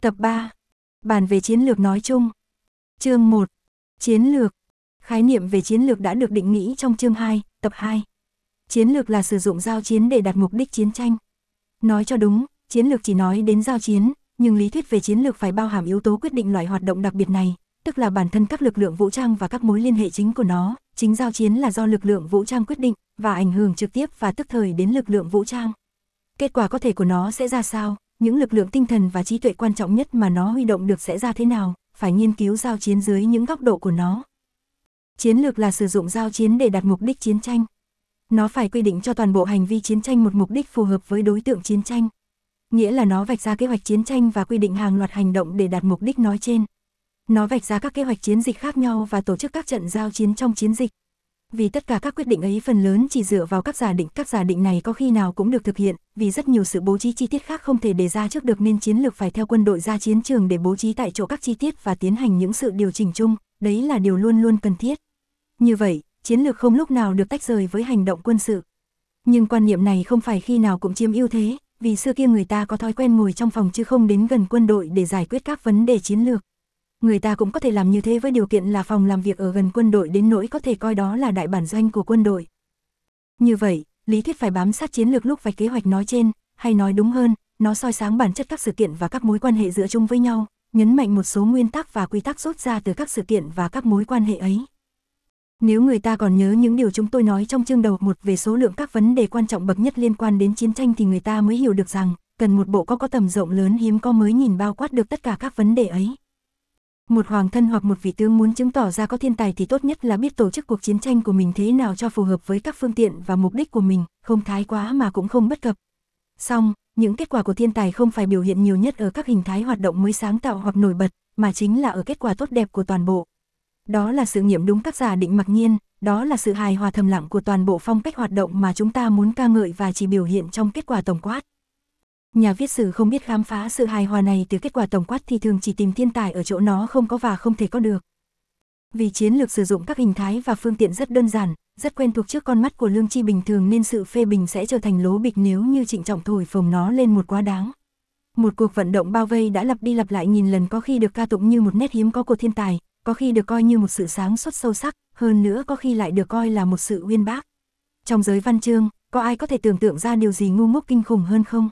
Tập 3. Bàn về chiến lược nói chung. Chương 1. Chiến lược. Khái niệm về chiến lược đã được định nghĩa trong chương 2, tập 2. Chiến lược là sử dụng giao chiến để đạt mục đích chiến tranh. Nói cho đúng, chiến lược chỉ nói đến giao chiến, nhưng lý thuyết về chiến lược phải bao hàm yếu tố quyết định loại hoạt động đặc biệt này, tức là bản thân các lực lượng vũ trang và các mối liên hệ chính của nó. Chính giao chiến là do lực lượng vũ trang quyết định và ảnh hưởng trực tiếp và tức thời đến lực lượng vũ trang. Kết quả có thể của nó sẽ ra sao, những lực lượng tinh thần và trí tuệ quan trọng nhất mà nó huy động được sẽ ra thế nào, phải nghiên cứu giao chiến dưới những góc độ của nó. Chiến lược là sử dụng giao chiến để đạt mục đích chiến tranh. Nó phải quy định cho toàn bộ hành vi chiến tranh một mục đích phù hợp với đối tượng chiến tranh. Nghĩa là nó vạch ra kế hoạch chiến tranh và quy định hàng loạt hành động để đạt mục đích nói trên. Nó vạch ra các kế hoạch chiến dịch khác nhau và tổ chức các trận giao chiến trong chiến dịch. Vì tất cả các quyết định ấy phần lớn chỉ dựa vào các giả định này có khi nào cũng được thực hiện, vì rất nhiều sự bố trí chi tiết khác không thể đề ra trước được nên chiến lược phải theo quân đội ra chiến trường để bố trí tại chỗ các chi tiết và tiến hành những sự điều chỉnh chung, đấy là điều luôn luôn cần thiết. Như vậy, chiến lược không lúc nào được tách rời với hành động quân sự. Nhưng quan niệm này không phải khi nào cũng chiếm ưu thế, vì xưa kia người ta có thói quen ngồi trong phòng chứ không đến gần quân đội để giải quyết các vấn đề chiến lược. Người ta cũng có thể làm như thế với điều kiện là phòng làm việc ở gần quân đội đến nỗi có thể coi đó là đại bản doanh của quân đội. Như vậy, lý thuyết phải bám sát chiến lược lúc vạch kế hoạch nói trên, hay nói đúng hơn, nó soi sáng bản chất các sự kiện và các mối quan hệ giữa chung với nhau, nhấn mạnh một số nguyên tắc và quy tắc rút ra từ các sự kiện và các mối quan hệ ấy. Nếu người ta còn nhớ những điều chúng tôi nói trong chương đầu 1 về số lượng các vấn đề quan trọng bậc nhất liên quan đến chiến tranh thì người ta mới hiểu được rằng, cần một bộ có tầm rộng lớn hiếm có mới nhìn bao quát được tất cả các vấn đề ấy. Một hoàng thân hoặc một vị tướng muốn chứng tỏ ra có thiên tài thì tốt nhất là biết tổ chức cuộc chiến tranh của mình thế nào cho phù hợp với các phương tiện và mục đích của mình, không thái quá mà cũng không bất cập. Song, những kết quả của thiên tài không phải biểu hiện nhiều nhất ở các hình thái hoạt động mới sáng tạo hoặc nổi bật, mà chính là ở kết quả tốt đẹp của toàn bộ. Đó là sự nghiệm đúng các giả định mặc nhiên, đó là sự hài hòa thầm lặng của toàn bộ phong cách hoạt động mà chúng ta muốn ca ngợi và chỉ biểu hiện trong kết quả tổng quát. Nhà viết sử không biết khám phá sự hài hòa này từ kết quả tổng quát thì thường chỉ tìm thiên tài ở chỗ nó không có và không thể có được. Vì chiến lược sử dụng các hình thái và phương tiện rất đơn giản, rất quen thuộc trước con mắt của lương tri bình thường nên sự phê bình sẽ trở thành lố bịch nếu như trịnh trọng thổi phồng nó lên một quá đáng. Một cuộc vận động bao vây đã lặp đi lặp lại nghìn lần có khi được ca tụng như một nét hiếm có của thiên tài, có khi được coi như một sự sáng suốt sâu sắc, hơn nữa có khi lại được coi là một sự uyên bác. Trong giới văn chương, có ai có thể tưởng tượng ra điều gì ngu ngốc kinh khủng hơn không?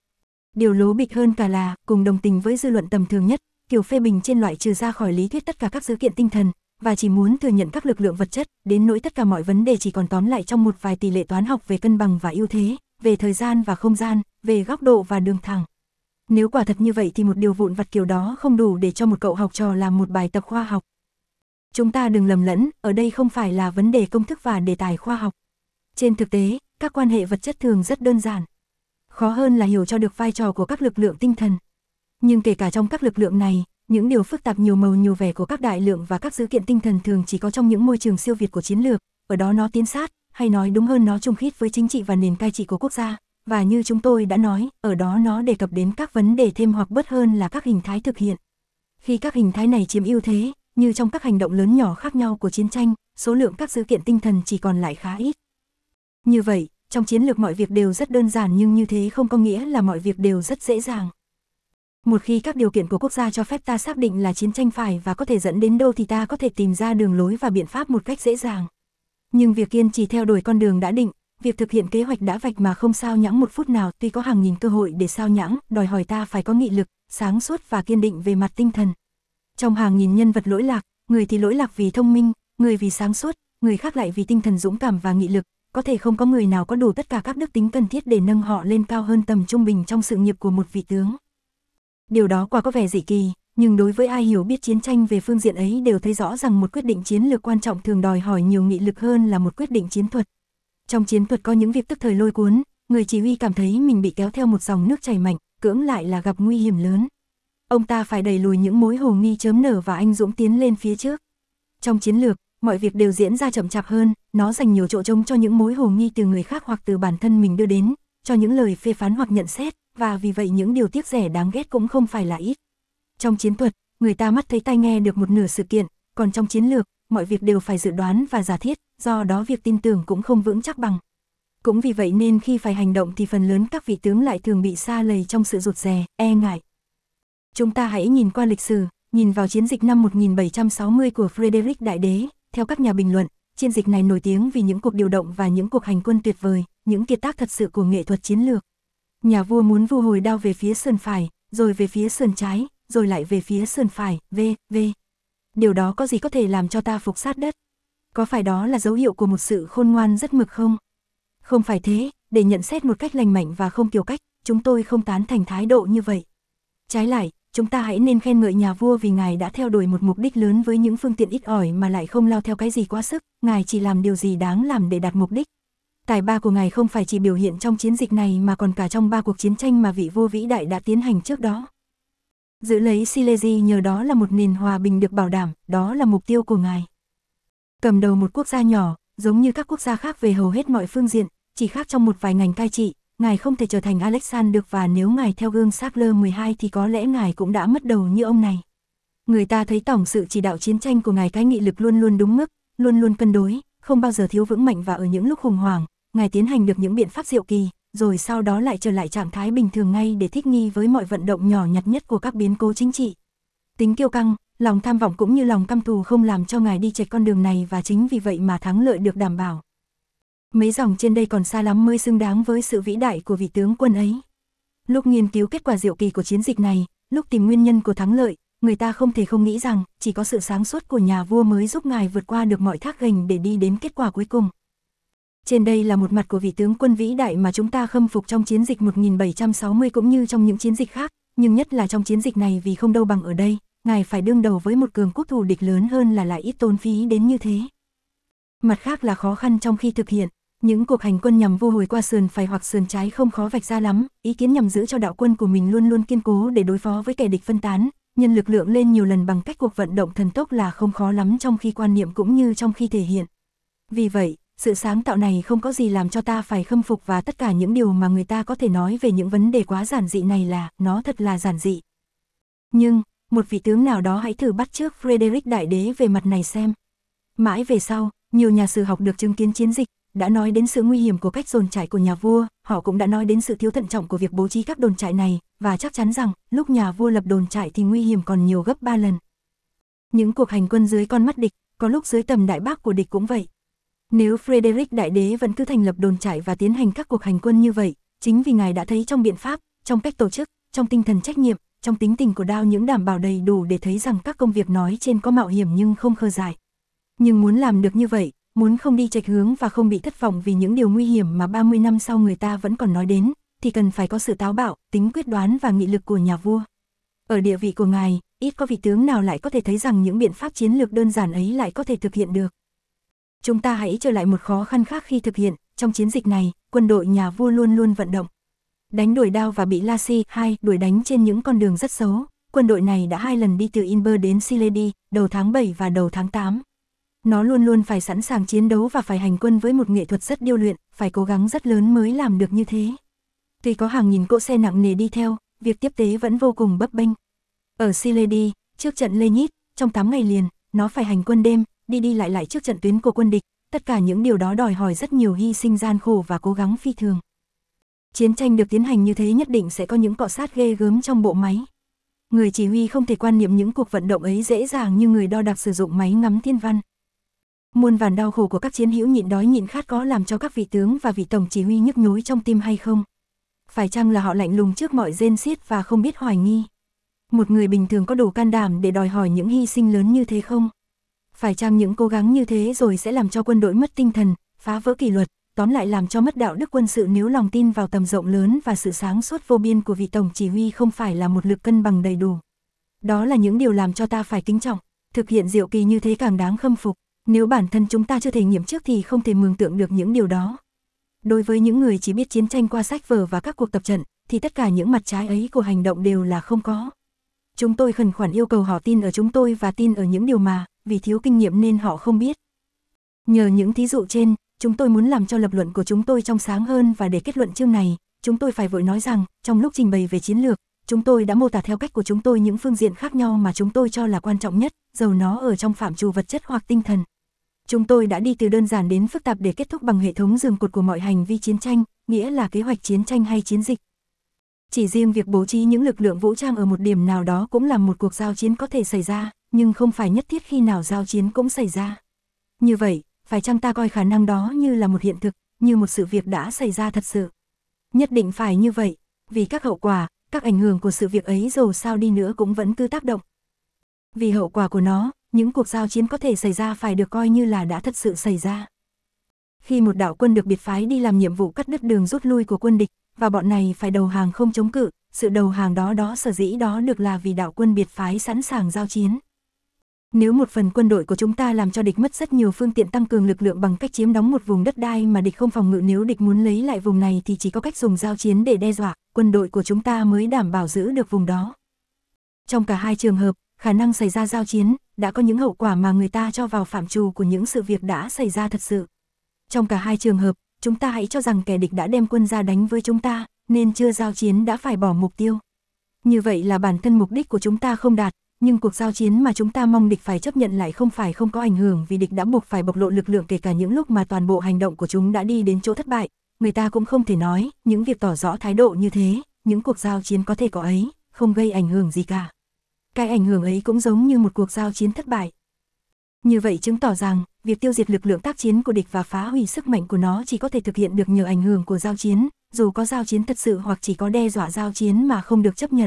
Điều lố bịch hơn cả là, cùng đồng tình với dư luận tầm thường nhất, kiểu phê bình trên loại trừ ra khỏi lý thuyết tất cả các dữ kiện tinh thần, và chỉ muốn thừa nhận các lực lượng vật chất, đến nỗi tất cả mọi vấn đề chỉ còn tóm lại trong một vài tỷ lệ toán học về cân bằng và ưu thế, về thời gian và không gian, về góc độ và đường thẳng. Nếu quả thật như vậy thì một điều vụn vặt kiểu đó không đủ để cho một cậu học trò làm một bài tập khoa học. Chúng ta đừng lầm lẫn, ở đây không phải là vấn đề công thức và đề tài khoa học. Trên thực tế, các quan hệ vật chất thường rất đơn giản. Khó hơn là hiểu cho được vai trò của các lực lượng tinh thần. Nhưng kể cả trong các lực lượng này, những điều phức tạp nhiều màu nhiều vẻ của các đại lượng và các dữ kiện tinh thần thường chỉ có trong những môi trường siêu việt của chiến lược, ở đó nó tiến sát, hay nói đúng hơn nó trùng khít với chính trị và nền cai trị của quốc gia, và như chúng tôi đã nói, ở đó nó đề cập đến các vấn đề thêm hoặc bớt hơn là các hình thái thực hiện. Khi các hình thái này chiếm ưu thế, như trong các hành động lớn nhỏ khác nhau của chiến tranh, số lượng các dữ kiện tinh thần chỉ còn lại khá ít. Như vậy, trong chiến lược mọi việc đều rất đơn giản nhưng như thế không có nghĩa là mọi việc đều rất dễ dàng. Một khi các điều kiện của quốc gia cho phép ta xác định là chiến tranh phải và có thể dẫn đến đâu thì ta có thể tìm ra đường lối và biện pháp một cách dễ dàng. Nhưng việc kiên trì theo đuổi con đường đã định, việc thực hiện kế hoạch đã vạch mà không sao nhãng một phút nào tuy có hàng nghìn cơ hội để sao nhãng, đòi hỏi ta phải có nghị lực, sáng suốt và kiên định về mặt tinh thần. Trong hàng nghìn nhân vật lỗi lạc, người thì lỗi lạc vì thông minh, người vì sáng suốt, người khác lại vì tinh thần dũng cảm và nghị lực. Có thể không có người nào có đủ tất cả các đức tính cần thiết để nâng họ lên cao hơn tầm trung bình trong sự nghiệp của một vị tướng. Điều đó quả có vẻ dị kỳ, nhưng đối với ai hiểu biết chiến tranh về phương diện ấy đều thấy rõ rằng một quyết định chiến lược quan trọng thường đòi hỏi nhiều nghị lực hơn là một quyết định chiến thuật. Trong chiến thuật có những việc tức thời lôi cuốn, người chỉ huy cảm thấy mình bị kéo theo một dòng nước chảy mạnh, cưỡng lại là gặp nguy hiểm lớn. Ông ta phải đẩy lùi những mối hồ nghi chớm nở và anh dũng tiến lên phía trước. Trong chiến lược, mọi việc đều diễn ra chậm chạp hơn, nó dành nhiều chỗ trống cho những mối hồ nghi từ người khác hoặc từ bản thân mình đưa đến, cho những lời phê phán hoặc nhận xét, và vì vậy những điều tiếc rẻ đáng ghét cũng không phải là ít. Trong chiến thuật, người ta mắt thấy tai nghe được một nửa sự kiện, còn trong chiến lược, mọi việc đều phải dự đoán và giả thiết, do đó việc tin tưởng cũng không vững chắc bằng. Cũng vì vậy nên khi phải hành động thì phần lớn các vị tướng lại thường bị sa lầy trong sự rụt rè, e ngại. Chúng ta hãy nhìn qua lịch sử, nhìn vào chiến dịch năm 1760 của Frederick Đại Đế. Theo các nhà bình luận, chiến dịch này nổi tiếng vì những cuộc điều động và những cuộc hành quân tuyệt vời, những kiệt tác thật sự của nghệ thuật chiến lược. Nhà vua muốn vu hồi đao về phía sườn phải, rồi về phía sườn trái, rồi lại về phía sườn phải, v.v. Điều đó có gì có thể làm cho ta phục sát đất? Có phải đó là dấu hiệu của một sự khôn ngoan rất mực không? Không phải thế, để nhận xét một cách lành mạnh và không kiêu cách, chúng tôi không tán thành thái độ như vậy. Trái lại, chúng ta hãy nên khen ngợi nhà vua vì ngài đã theo đuổi một mục đích lớn với những phương tiện ít ỏi mà lại không lao theo cái gì quá sức, ngài chỉ làm điều gì đáng làm để đạt mục đích. Tài ba của ngài không phải chỉ biểu hiện trong chiến dịch này mà còn cả trong 3 cuộc chiến tranh mà vị vua vĩ đại đã tiến hành trước đó. Giữ lấy Silesia nhờ đó là một nền hòa bình được bảo đảm, đó là mục tiêu của ngài. Cầm đầu một quốc gia nhỏ, giống như các quốc gia khác về hầu hết mọi phương diện, chỉ khác trong một vài ngành cai trị, ngài không thể trở thành Alexander được, và nếu ngài theo gương Charles 12 thì có lẽ ngài cũng đã mất đầu như ông này. Người ta thấy tổng sự chỉ đạo chiến tranh của ngài, cái nghị lực luôn luôn đúng mức, luôn luôn cân đối, không bao giờ thiếu vững mạnh, và ở những lúc khủng hoảng, ngài tiến hành được những biện pháp diệu kỳ, rồi sau đó lại trở lại trạng thái bình thường ngay để thích nghi với mọi vận động nhỏ nhặt nhất của các biến cố chính trị. Tính kiêu căng, lòng tham vọng cũng như lòng căm thù không làm cho ngài đi chệch con đường này, và chính vì vậy mà thắng lợi được đảm bảo. Mấy dòng trên đây còn xa lắm mới xứng đáng với sự vĩ đại của vị tướng quân ấy. Lúc nghiên cứu kết quả diệu kỳ của chiến dịch này, lúc tìm nguyên nhân của thắng lợi, người ta không thể không nghĩ rằng chỉ có sự sáng suốt của nhà vua mới giúp ngài vượt qua được mọi thác gành để đi đến kết quả cuối cùng. Trên đây là một mặt của vị tướng quân vĩ đại mà chúng ta khâm phục trong chiến dịch 1760 cũng như trong những chiến dịch khác, nhưng nhất là trong chiến dịch này vì không đâu bằng ở đây, ngài phải đương đầu với một cường quốc thù địch lớn hơn là lại ít tốn phí đến như thế. Mặt khác là khó khăn trong khi thực hiện. Những cuộc hành quân nhằm vu hồi qua sườn phải hoặc sườn trái không khó vạch ra lắm, ý kiến nhằm giữ cho đạo quân của mình luôn luôn kiên cố để đối phó với kẻ địch phân tán, nhân lực lượng lên nhiều lần bằng cách cuộc vận động thần tốc là không khó lắm trong khi quan niệm cũng như trong khi thể hiện. Vì vậy, sự sáng tạo này không có gì làm cho ta phải khâm phục, và tất cả những điều mà người ta có thể nói về những vấn đề quá giản dị này là, nó thật là giản dị. Nhưng, một vị tướng nào đó hãy thử bắt chước Frederick Đại Đế về mặt này xem. Mãi về sau, nhiều nhà sử học được chứng kiến chiến dịch, đã nói đến sự nguy hiểm của cách dồn trại của nhà vua, họ cũng đã nói đến sự thiếu thận trọng của việc bố trí các đồn trại này, và chắc chắn rằng, lúc nhà vua lập đồn trại thì nguy hiểm còn nhiều gấp 3 lần. Những cuộc hành quân dưới con mắt địch, có lúc dưới tầm đại bác của địch cũng vậy. Nếu Frederick Đại Đế vẫn cứ thành lập đồn trại và tiến hành các cuộc hành quân như vậy, chính vì ngài đã thấy trong biện pháp, trong cách tổ chức, trong tinh thần trách nhiệm, trong tính tình của Đao những đảm bảo đầy đủ để thấy rằng các công việc nói trên có mạo hiểm nhưng không khờ dại. Nhưng muốn làm được như vậy, muốn không đi chệch hướng và không bị thất vọng vì những điều nguy hiểm mà 30 năm sau người ta vẫn còn nói đến, thì cần phải có sự táo bạo, tính quyết đoán và nghị lực của nhà vua. Ở địa vị của ngài, ít có vị tướng nào lại có thể thấy rằng những biện pháp chiến lược đơn giản ấy lại có thể thực hiện được. Chúng ta hãy trở lại một khó khăn khác khi thực hiện, trong chiến dịch này, quân đội nhà vua luôn luôn vận động. Đánh đuổi Đao và bị Lacy đuổi đánh trên những con đường rất xấu, quân đội này đã 2 lần đi từ Inver đến Siledi, đầu tháng 7 và đầu tháng 8. Nó luôn luôn phải sẵn sàng chiến đấu và phải hành quân với một nghệ thuật rất điêu luyện, phải cố gắng rất lớn mới làm được như thế. Tuy có hàng nghìn cỗ xe nặng nề đi theo, việc tiếp tế vẫn vô cùng bấp bênh. Ở Siledi, trước trận Lenit, trong 8 ngày liền, nó phải hành quân đêm, đi đi lại lại trước trận tuyến của quân địch, tất cả những điều đó đòi hỏi rất nhiều hy sinh gian khổ và cố gắng phi thường. Chiến tranh được tiến hành như thế nhất định sẽ có những cọ sát ghê gớm trong bộ máy. Người chỉ huy không thể quan niệm những cuộc vận động ấy dễ dàng như người đo đạc sử dụng máy ngắm thiên văn. Muôn vàn đau khổ của các chiến hữu nhịn đói nhịn khát có làm cho các vị tướng và vị tổng chỉ huy nhức nhối trong tim hay không? Phải chăng là họ lạnh lùng trước mọi rên xiết và không biết hoài nghi? Một người bình thường có đủ can đảm để đòi hỏi những hy sinh lớn như thế không? Phải chăng những cố gắng như thế rồi sẽ làm cho quân đội mất tinh thần, phá vỡ kỷ luật, tóm lại làm cho mất đạo đức quân sự nếu lòng tin vào tầm rộng lớn và sự sáng suốt vô biên của vị tổng chỉ huy không phải là một lực cân bằng đầy đủ? Đó là những điều làm cho ta phải kính trọng, thực hiện diệu kỳ như thế càng đáng khâm phục. Nếu bản thân chúng ta chưa thể nghiệm trước thì không thể mường tượng được những điều đó. Đối với những người chỉ biết chiến tranh qua sách vở và các cuộc tập trận, thì tất cả những mặt trái ấy của hành động đều là không có. Chúng tôi khẩn khoản yêu cầu họ tin ở chúng tôi và tin ở những điều mà, vì thiếu kinh nghiệm nên họ không biết. Nhờ những thí dụ trên, chúng tôi muốn làm cho lập luận của chúng tôi trong sáng hơn, và để kết luận chương này, chúng tôi phải vội nói rằng, trong lúc trình bày về chiến lược, chúng tôi đã mô tả theo cách của chúng tôi những phương diện khác nhau mà chúng tôi cho là quan trọng nhất, dầu nó ở trong phạm trù vật chất hoặc tinh thần. Chúng tôi đã đi từ đơn giản đến phức tạp để kết thúc bằng hệ thống giường cột của mọi hành vi chiến tranh, nghĩa là kế hoạch chiến tranh hay chiến dịch. Chỉ riêng việc bố trí những lực lượng vũ trang ở một điểm nào đó cũng là một cuộc giao chiến có thể xảy ra, nhưng không phải nhất thiết khi nào giao chiến cũng xảy ra. Như vậy, phải chăng ta coi khả năng đó như là một hiện thực, như một sự việc đã xảy ra thật sự? Nhất định phải như vậy, vì các hậu quả, các ảnh hưởng của sự việc ấy dầu sao đi nữa cũng vẫn cứ tác động. Vì hậu quả của nó, những cuộc giao chiến có thể xảy ra phải được coi như là đã thật sự xảy ra. Khi một đạo quân được biệt phái đi làm nhiệm vụ cắt đứt đường rút lui của quân địch, và bọn này phải đầu hàng không chống cự, sự đầu hàng đó sở dĩ đó được là vì đạo quân biệt phái sẵn sàng giao chiến. Nếu một phần quân đội của chúng ta làm cho địch mất rất nhiều phương tiện tăng cường lực lượng bằng cách chiếm đóng một vùng đất đai mà địch không phòng ngự, nếu địch muốn lấy lại vùng này thì chỉ có cách dùng giao chiến để đe dọa, quân đội của chúng ta mới đảm bảo giữ được vùng đó. Trong cả hai trường hợp, khả năng xảy ra giao chiến, đã có những hậu quả mà người ta cho vào phạm trù của những sự việc đã xảy ra thật sự. Trong cả hai trường hợp, chúng ta hãy cho rằng kẻ địch đã đem quân ra đánh với chúng ta, nên chưa giao chiến đã phải bỏ mục tiêu. Như vậy là bản thân mục đích của chúng ta không đạt, nhưng cuộc giao chiến mà chúng ta mong địch phải chấp nhận lại không phải không có ảnh hưởng, vì địch đã buộc phải bộc lộ lực lượng kể cả những lúc mà toàn bộ hành động của chúng đã đi đến chỗ thất bại. Người ta cũng không thể nói, những việc tỏ rõ thái độ như thế, những cuộc giao chiến có thể có ấy, không gây ảnh hưởng gì cả. Cái ảnh hưởng ấy cũng giống như một cuộc giao chiến thất bại. Như vậy chứng tỏ rằng, việc tiêu diệt lực lượng tác chiến của địch và phá hủy sức mạnh của nó chỉ có thể thực hiện được nhờ ảnh hưởng của giao chiến, dù có giao chiến thật sự hoặc chỉ có đe dọa giao chiến mà không được chấp nhận.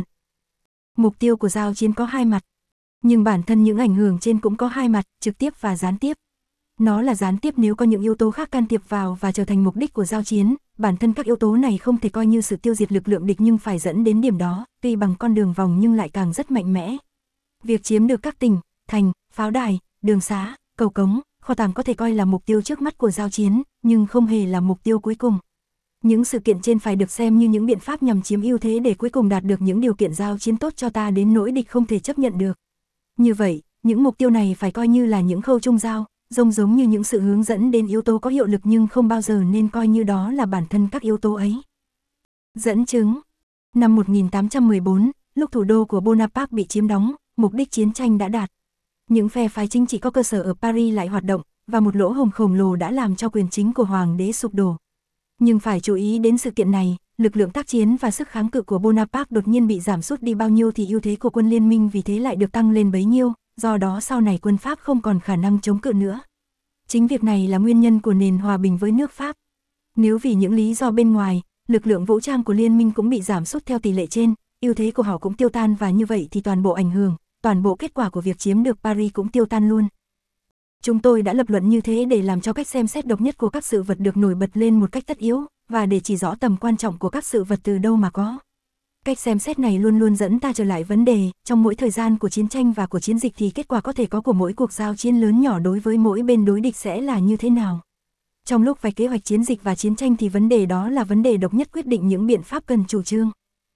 Mục tiêu của giao chiến có hai mặt, nhưng bản thân những ảnh hưởng trên cũng có hai mặt, trực tiếp và gián tiếp. Nó là gián tiếp nếu có những yếu tố khác can thiệp vào và trở thành mục đích của giao chiến, bản thân các yếu tố này không thể coi như sự tiêu diệt lực lượng địch nhưng phải dẫn đến điểm đó, tuy bằng con đường vòng nhưng lại càng rất mạnh mẽ. Việc chiếm được các tỉnh, thành, pháo đài, đường xá, cầu cống, kho tàng có thể coi là mục tiêu trước mắt của giao chiến, nhưng không hề là mục tiêu cuối cùng. Những sự kiện trên phải được xem như những biện pháp nhằm chiếm ưu thế để cuối cùng đạt được những điều kiện giao chiến tốt cho ta đến nỗi địch không thể chấp nhận được. Như vậy, những mục tiêu này phải coi như là những khâu trung giao, giống như những sự hướng dẫn đến yếu tố có hiệu lực nhưng không bao giờ nên coi như đó là bản thân các yếu tố ấy. Dẫn chứng. Năm 1814, lúc thủ đô của Bonaparte bị chiếm đóng, mục đích chiến tranh đã đạt. Những phe phái chính trị có cơ sở ở Paris lại hoạt động, và một lỗ hổng khổng lồ đã làm cho quyền chính của hoàng đế sụp đổ. Nhưng phải chú ý đến sự kiện này, lực lượng tác chiến và sức kháng cự của Bonaparte đột nhiên bị giảm sút đi bao nhiêu thì ưu thế của quân liên minh vì thế lại được tăng lên bấy nhiêu, do đó sau này quân Pháp không còn khả năng chống cự nữa. Chính việc này là nguyên nhân của nền hòa bình với nước Pháp. Nếu vì những lý do bên ngoài, lực lượng vũ trang của liên minh cũng bị giảm sút theo tỷ lệ trên, ưu thế của họ cũng tiêu tan và như vậy thì toàn bộ ảnh hưởng, toàn bộ kết quả của việc chiếm được Paris cũng tiêu tan luôn. Chúng tôi đã lập luận như thế để làm cho cách xem xét độc nhất của các sự vật được nổi bật lên một cách tất yếu, và để chỉ rõ tầm quan trọng của các sự vật từ đâu mà có. Cách xem xét này luôn luôn dẫn ta trở lại vấn đề, trong mỗi thời gian của chiến tranh và của chiến dịch thì kết quả có thể có của mỗi cuộc giao chiến lớn nhỏ đối với mỗi bên đối địch sẽ là như thế nào. Trong lúc vạch kế hoạch chiến dịch và chiến tranh thì vấn đề đó là vấn đề độc nhất quyết định những biện pháp cần chủ trương.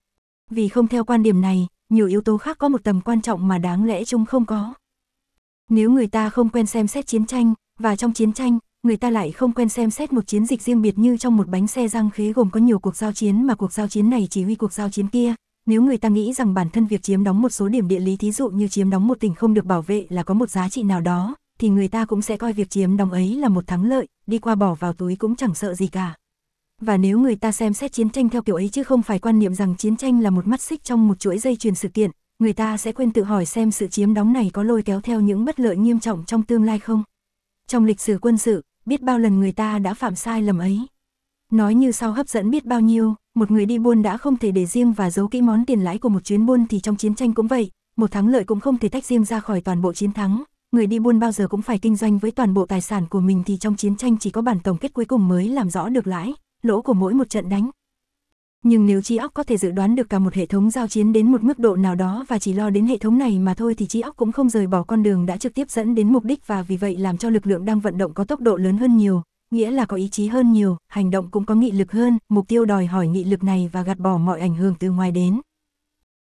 Vì không theo quan điểm này, nhiều yếu tố khác có một tầm quan trọng mà đáng lẽ chúng không có. Nếu người ta không quen xem xét chiến tranh, và trong chiến tranh, người ta lại không quen xem xét một chiến dịch riêng biệt như trong một bánh xe răng khế gồm có nhiều cuộc giao chiến mà cuộc giao chiến này chỉ huy cuộc giao chiến kia, nếu người ta nghĩ rằng bản thân việc chiếm đóng một số điểm địa lý thí dụ như chiếm đóng một tỉnh không được bảo vệ là có một giá trị nào đó, thì người ta cũng sẽ coi việc chiếm đóng ấy là một thắng lợi, đi qua bỏ vào túi cũng chẳng sợ gì cả. Và nếu người ta xem xét chiến tranh theo kiểu ấy chứ không phải quan niệm rằng chiến tranh là một mắt xích trong một chuỗi dây chuyền sự kiện, người ta sẽ quên tự hỏi xem sự chiếm đóng này có lôi kéo theo những bất lợi nghiêm trọng trong tương lai không. Trong lịch sử quân sự, biết bao lần người ta đã phạm sai lầm ấy. Nói như sau hấp dẫn biết bao nhiêu, một người đi buôn đã không thể để riêng và giấu kỹ món tiền lãi của một chuyến buôn thì trong chiến tranh cũng vậy, một thắng lợi cũng không thể tách riêng ra khỏi toàn bộ chiến thắng. Người đi buôn bao giờ cũng phải kinh doanh với toàn bộ tài sản của mình thì trong chiến tranh chỉ có bản tổng kết cuối cùng mới làm rõ được lãi, lỗ của mỗi một trận đánh. Nhưng nếu trí óc có thể dự đoán được cả một hệ thống giao chiến đến một mức độ nào đó và chỉ lo đến hệ thống này mà thôi thì trí óc cũng không rời bỏ con đường đã trực tiếp dẫn đến mục đích và vì vậy làm cho lực lượng đang vận động có tốc độ lớn hơn nhiều, nghĩa là có ý chí hơn nhiều, hành động cũng có nghị lực hơn, mục tiêu đòi hỏi nghị lực này và gạt bỏ mọi ảnh hưởng từ ngoài đến.